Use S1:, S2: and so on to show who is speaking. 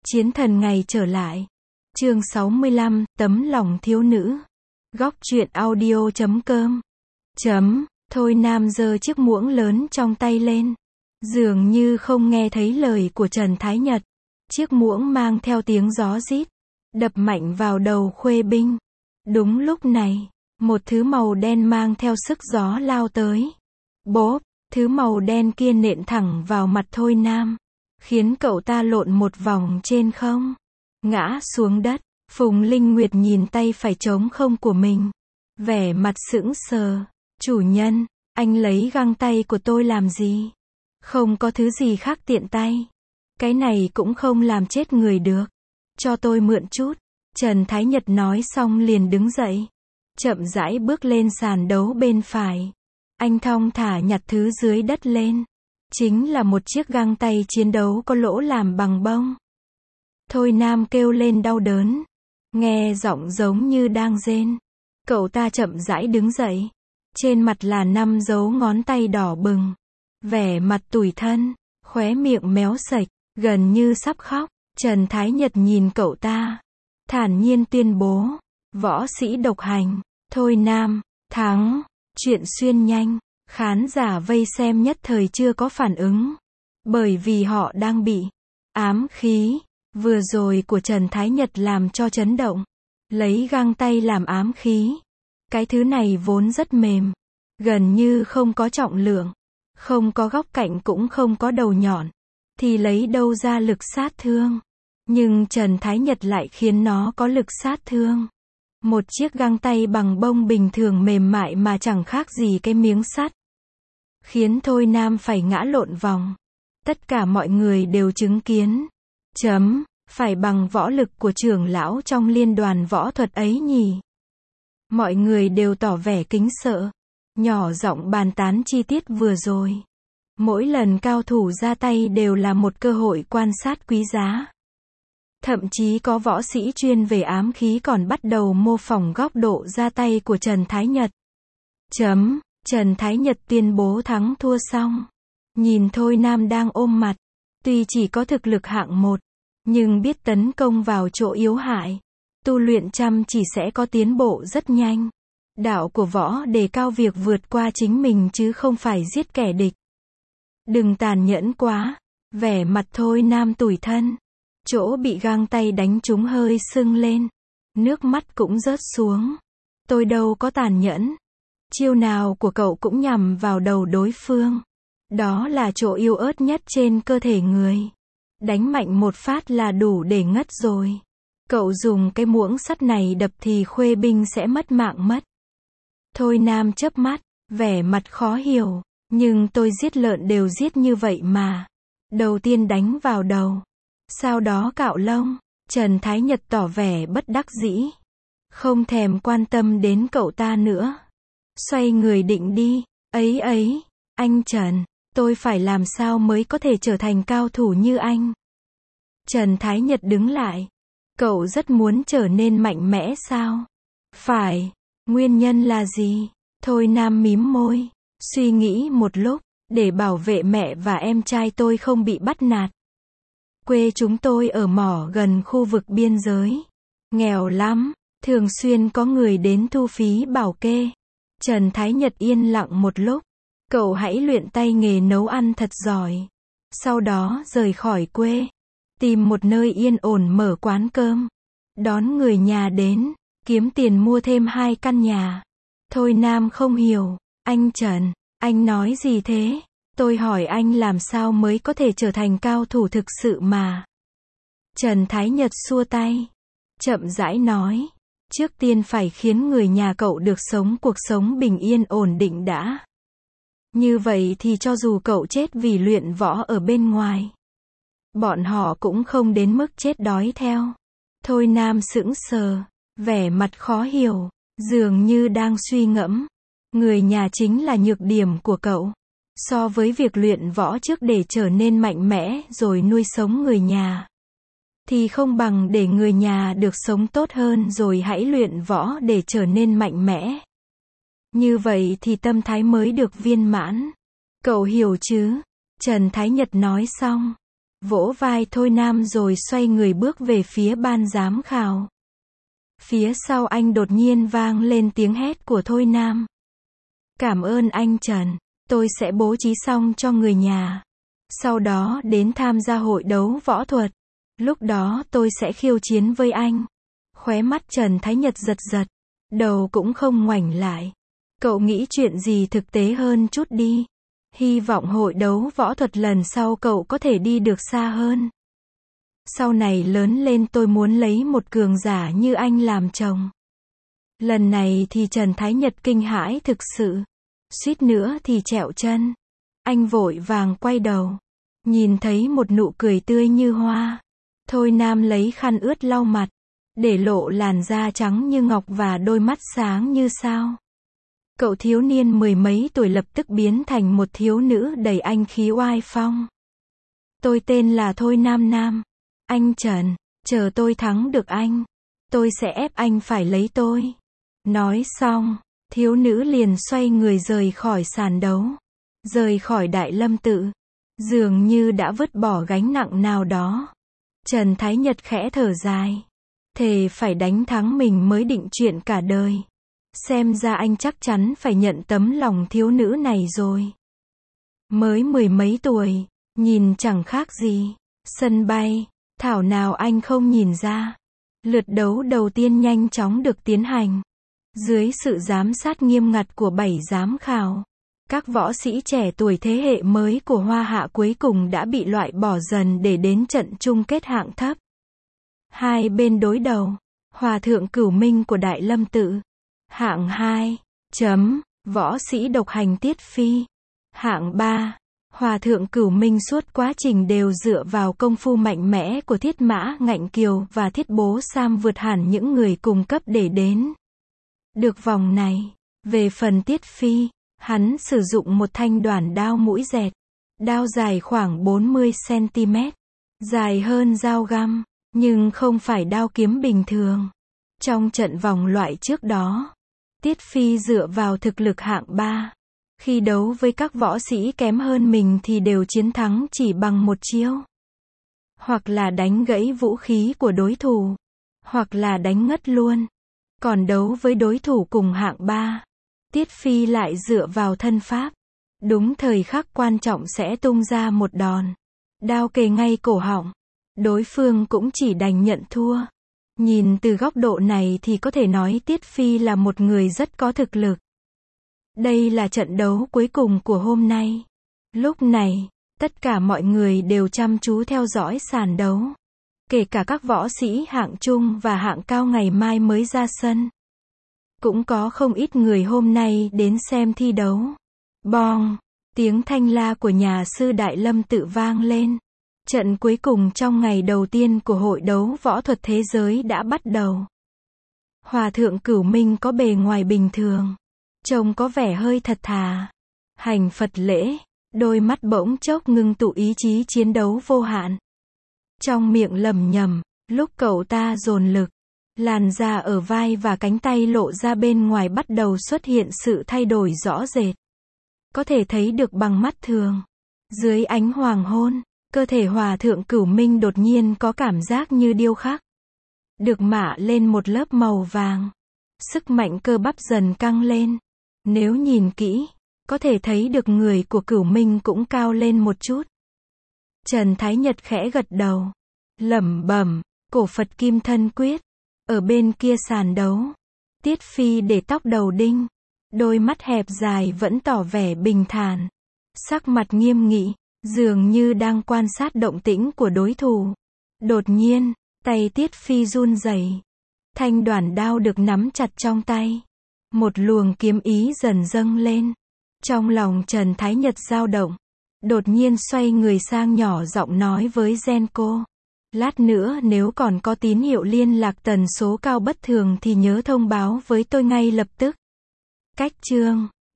S1: Chiến thần ngày trở lại. Chương 65, tấm lòng thiếu nữ. Góc truyện audio.com. Thôi Nam giơ chiếc muỗng lớn trong tay lên. Dường như không nghe thấy lời của Trần Thái Nhật. Chiếc muỗng mang theo tiếng gió rít, đập mạnh vào đầu Khuê Binh. Đúng lúc này, một thứ màu đen mang theo sức gió lao tới. Bốp, thứ màu đen kia nện thẳng vào mặt Thôi Nam, khiến cậu ta lộn một vòng trên không, ngã xuống đất. Phùng Linh Nguyệt nhìn tay phải trống không của mình, vẻ mặt sững sờ. Chủ nhân, anh lấy găng tay của tôi làm gì? Không có thứ gì khác tiện tay. Cái này cũng không làm chết người được. Cho tôi mượn chút. Trần Thái Nhật nói xong liền đứng dậy, chậm rãi bước lên sàn đấu bên phải. Anh thong thả nhặt thứ dưới đất lên. Chính là một chiếc găng tay chiến đấu có lỗ làm bằng bông. Thôi Nam kêu lên đau đớn, nghe giọng giống như đang rên. Cậu ta chậm rãi đứng dậy. Trên mặt là 5 dấu ngón tay đỏ bừng, vẻ mặt tủi thân, khóe miệng méo sạch, gần như sắp khóc. Trần Thái Nhật nhìn cậu ta, thản nhiên tuyên bố, võ sĩ độc hành, Thôi Nam, thắng. Chuyện xuyên nhanh, khán giả vây xem nhất thời chưa có phản ứng, bởi vì họ đang bị ám khí vừa rồi của Trần Thái Nhật làm cho chấn động. Lấy găng tay làm ám khí, cái thứ này vốn rất mềm, gần như không có trọng lượng, không có góc cạnh cũng không có đầu nhọn, thì lấy đâu ra lực sát thương. Nhưng Trần Thái Nhật lại khiến nó có lực sát thương. Một chiếc găng tay bằng bông bình thường mềm mại mà chẳng khác gì cái miếng sắt, khiến Thôi Nam phải ngã lộn vòng. Tất cả mọi người đều chứng kiến. Phải bằng võ lực của trưởng lão trong liên đoàn võ thuật ấy nhỉ? Mọi người đều tỏ vẻ kính sợ, nhỏ giọng bàn tán chi tiết vừa rồi. Mỗi lần cao thủ ra tay đều là một cơ hội quan sát quý giá. Thậm chí có võ sĩ chuyên về ám khí còn bắt đầu mô phỏng góc độ ra tay của Trần Thái Nhật. Trần Thái Nhật tuyên bố thắng thua xong. Nhìn Thôi Nam đang ôm mặt. Tuy chỉ có thực lực hạng 1, nhưng biết tấn công vào chỗ yếu hại. Tu luyện chăm chỉ sẽ có tiến bộ rất nhanh. Đạo của võ đề cao việc vượt qua chính mình chứ không phải giết kẻ địch. Đừng tàn nhẫn quá. Vẻ mặt Thôi Nam tủi thân. Chỗ bị găng tay đánh trúng hơi sưng lên. Nước mắt cũng rớt xuống. Tôi đâu có tàn nhẫn. Chiêu nào của cậu cũng nhằm vào đầu đối phương. Đó là chỗ yếu ớt nhất trên cơ thể người. Đánh mạnh một phát là đủ để ngất rồi. Cậu dùng cái muỗng sắt này đập thì Khuê Binh sẽ mất mạng mất. Thôi Nam chớp mắt, vẻ mặt khó hiểu. Nhưng tôi giết lợn đều giết như vậy mà. Đầu tiên đánh vào đầu, sau đó cạo lông. Trần Thái Nhật tỏ vẻ bất đắc dĩ, không thèm quan tâm đến cậu ta nữa. Xoay người định đi. Ấy, anh Trần, tôi phải làm sao mới có thể trở thành cao thủ như anh? Trần Thái Nhật đứng lại. Cậu rất muốn trở nên mạnh mẽ sao? Phải. Nguyên nhân là gì? Thôi Nam mím môi, suy nghĩ một lúc, để bảo vệ mẹ và em trai tôi không bị bắt nạt. Quê chúng tôi ở mỏ gần khu vực biên giới. Nghèo lắm, thường xuyên có người đến thu phí bảo kê. Trần Thái Nhật yên lặng một lúc. Cậu hãy luyện tay nghề nấu ăn thật giỏi. Sau đó rời khỏi quê. Tìm một nơi yên ổn mở quán cơm. Đón người nhà đến. Kiếm tiền mua thêm 2 căn nhà. Thôi Nam không hiểu. Anh Trần, anh nói gì thế? Tôi hỏi anh làm sao mới có thể trở thành cao thủ thực sự mà. Trần Thái Nhật xua tay, chậm rãi nói. Trước tiên phải khiến người nhà cậu được sống cuộc sống bình yên ổn định đã. Như vậy thì cho dù cậu chết vì luyện võ ở bên ngoài, bọn họ cũng không đến mức chết đói theo. Thôi Nam sững sờ, vẻ mặt khó hiểu, dường như đang suy ngẫm. Người nhà chính là nhược điểm của cậu. So với việc luyện võ trước để trở nên mạnh mẽ rồi nuôi sống người nhà, thì không bằng để người nhà được sống tốt hơn rồi hãy luyện võ để trở nên mạnh mẽ. Như vậy thì tâm thái mới được viên mãn. Cậu hiểu chứ? Trần Thái Nhật nói xong, vỗ vai Thôi Nam rồi xoay người bước về phía ban giám khảo. Phía sau anh đột nhiên vang lên tiếng hét của Thôi Nam. Cảm ơn anh Trần, tôi sẽ bố trí xong cho người nhà. Sau đó đến tham gia hội đấu võ thuật. Lúc đó tôi sẽ khiêu chiến với anh. Khóe mắt Trần Thái Nhật giật giật. Đầu cũng không ngoảnh lại. Cậu nghĩ chuyện gì thực tế hơn chút đi. Hy vọng hội đấu võ thuật lần sau cậu có thể đi được xa hơn. Sau này lớn lên tôi muốn lấy một cường giả như anh làm chồng. Lần này thì Trần Thái Nhật kinh hãi thực sự. Suýt nữa thì trẹo chân. Anh vội vàng quay đầu. Nhìn thấy một nụ cười tươi như hoa. Thôi Nam lấy khăn ướt lau mặt. Để lộ làn da trắng như ngọc và đôi mắt sáng như sao. Cậu thiếu niên mười mấy tuổi lập tức biến thành một thiếu nữ đầy anh khí oai phong. Tôi tên là Thôi Nam Nam. Anh Trần, chờ tôi thắng được anh. Tôi sẽ ép anh phải lấy tôi. Nói xong, thiếu nữ liền xoay người rời khỏi sàn đấu. Rời khỏi Đại Lâm Tự. Dường như đã vứt bỏ gánh nặng nào đó. Trần Thái Nhật khẽ thở dài. Thề phải đánh thắng mình mới định chuyện cả đời. Xem ra anh chắc chắn phải nhận tấm lòng thiếu nữ này rồi. Mới mười mấy tuổi, nhìn chẳng khác gì. Sân bay, thảo nào anh không nhìn ra. Lượt đấu đầu tiên nhanh chóng được tiến hành. Dưới sự giám sát nghiêm ngặt của 7 giám khảo, các võ sĩ trẻ tuổi thế hệ mới của Hoa Hạ cuối cùng đã bị loại bỏ dần để đến trận chung kết hạng thấp. Hai bên đối đầu, Hòa thượng Cửu Minh của Đại Lâm Tự. Hạng 2, võ sĩ độc hành Tiết Phi. Hạng 3, Hòa thượng Cửu Minh suốt quá trình đều dựa vào công phu mạnh mẽ của Thiết Mã Ngạnh Kiều và Thiết Bố Sam vượt hẳn những người cùng cấp để đến được vòng này. Về phần Tiết Phi, hắn sử dụng một thanh đoản đao mũi dẹt. Đao dài khoảng 40 cm, dài hơn dao găm, nhưng không phải đao kiếm bình thường. Trong trận vòng loại trước đó, Tiết Phi dựa vào thực lực hạng 3. Khi đấu với các võ sĩ kém hơn mình thì đều chiến thắng chỉ bằng một chiêu. Hoặc là đánh gãy vũ khí của đối thủ, hoặc là đánh ngất luôn. Còn đấu với đối thủ cùng hạng 3, Tiết Phi lại dựa vào thân pháp. Đúng thời khắc quan trọng sẽ tung ra một đòn. Đao kề ngay cổ họng. Đối phương cũng chỉ đành nhận thua. Nhìn từ góc độ này thì có thể nói Tiết Phi là một người rất có thực lực. Đây là trận đấu cuối cùng của hôm nay. Lúc này, tất cả mọi người đều chăm chú theo dõi sàn đấu. Kể cả các võ sĩ hạng trung và hạng cao ngày mai mới ra sân. Cũng có không ít người hôm nay đến xem thi đấu. Bong! Tiếng thanh la của nhà sư Đại Lâm Tự vang lên. Trận cuối cùng trong ngày đầu tiên của hội đấu võ thuật thế giới đã bắt đầu. Hòa thượng Cửu Minh có bề ngoài bình thường. Trông có vẻ hơi thật thà. Hành Phật lễ, đôi mắt bỗng chốc ngưng tụ ý chí chiến đấu vô hạn. Trong miệng lẩm nhẩm, lúc cậu ta dồn lực, làn da ở vai và cánh tay lộ ra bên ngoài bắt đầu xuất hiện sự thay đổi rõ rệt. Có thể thấy được bằng mắt thường. Dưới ánh hoàng hôn, cơ thể Hòa thượng Cửu Minh đột nhiên có cảm giác như điêu khắc. Được mạ lên một lớp màu vàng. Sức mạnh cơ bắp dần căng lên. Nếu nhìn kỹ, có thể thấy được người của Cửu Minh cũng cao lên một chút. Trần Thái Nhật khẽ gật đầu. Lẩm bẩm, cổ Phật Kim Thân Quyết. Ở bên kia sàn đấu, Tiết Phi để tóc đầu đinh. Đôi mắt hẹp dài vẫn tỏ vẻ bình thản. Sắc mặt nghiêm nghị, dường như đang quan sát động tĩnh của đối thủ. Đột nhiên, tay Tiết Phi run rẩy. Thanh đoản đao được nắm chặt trong tay. Một luồng kiếm ý dần dâng lên. Trong lòng Trần Thái Nhật dao động. Đột nhiên xoay người sang nhỏ giọng nói với Genco. Lát nữa nếu còn có tín hiệu liên lạc tần số cao bất thường thì nhớ thông báo với tôi ngay lập tức. Cách chương